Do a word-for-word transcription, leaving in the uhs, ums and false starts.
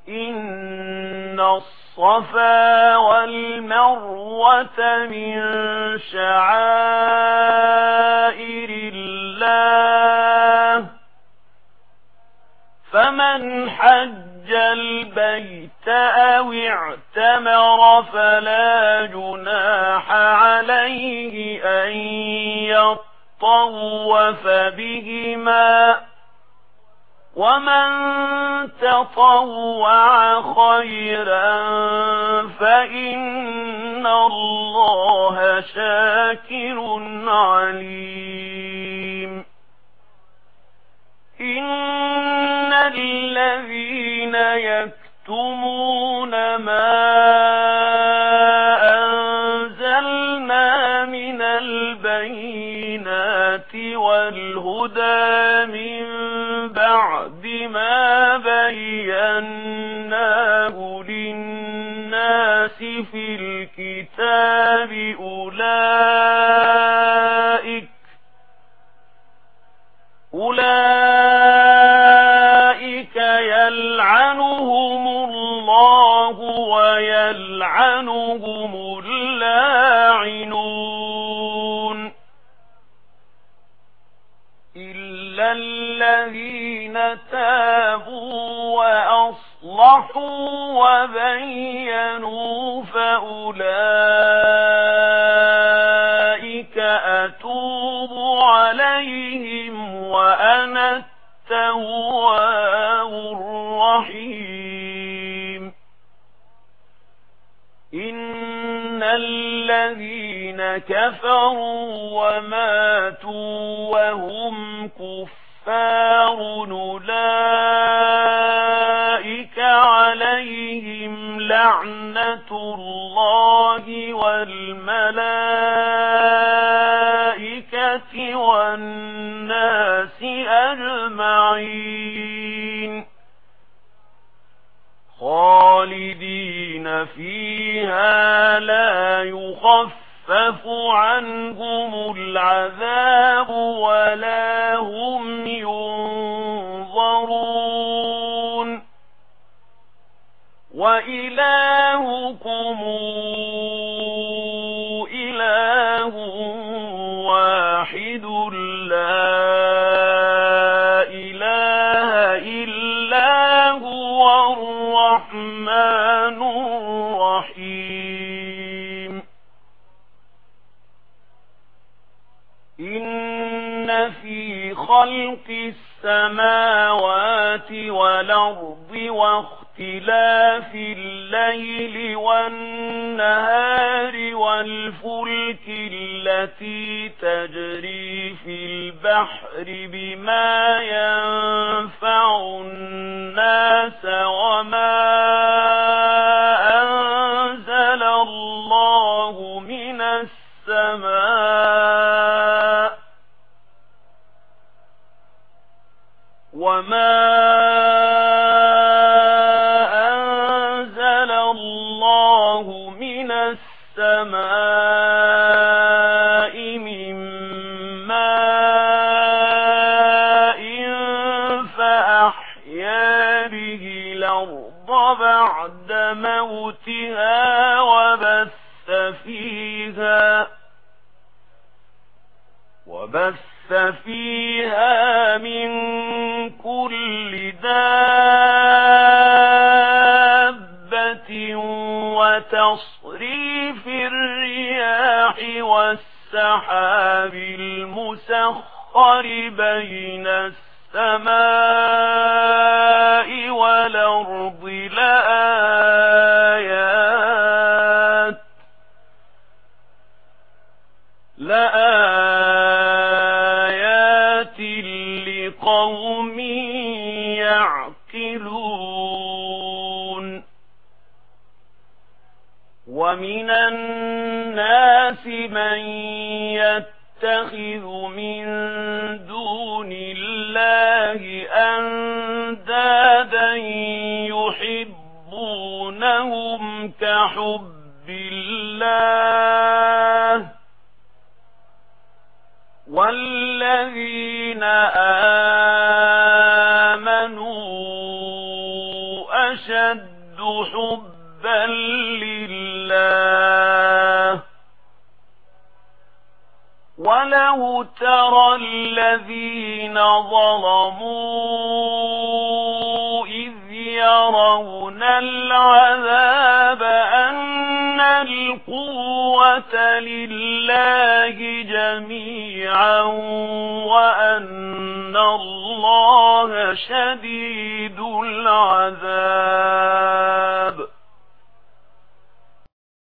إن الصفا والمروة من شعائر الله فمن حج البيت أو اعتمر فلا جناح عليه أن يطوف بهما ومن تطوع خيرا فإن الله شاكر عليم إن الذين يكتمون ما أنزلنا من البينات والهدى من بعد ما بيناه للناس في الكتاب أولئك أولئك يلعنهم الله ويلعنهم اللاعنون إلا الذين تابوا وأصلحوا وبينوا فأولئك أتوب عليهم وأنا التواب الرحيم إن الذين كفروا وماتوا وهم كفار أولئك عليهم لعنة الله والملائكة والناس أجمعين خالدين فيها لا يخفف عنهم العذاب ولا هم ينظرون وإلهكم إله واحد لا إله إلا هو الرحمن الرحيم إن في خلق السماوات والأرض واختلاف الليل والنهار والفلك التي تجري في البحر بما ينفع الناس وما أنزل الله من السماء وما أنزل الله من السماء من ماء فأحيا به الأرض بعد موتها وبث فيها وبث فيها من كل دابة وتصريف الرياح والسحاب المسخر بين السماء والأرض لآيات لآيات لقوم يعقلون ومن الناس من يتخذ من دون الله أندادا يحبونهم كحب الله والذين آمنوا أشد حبا لله. ولو ترى الذين ظلموا إذ يرون العذاب أن القوة لله جميعا وأن الله شديد العذاب.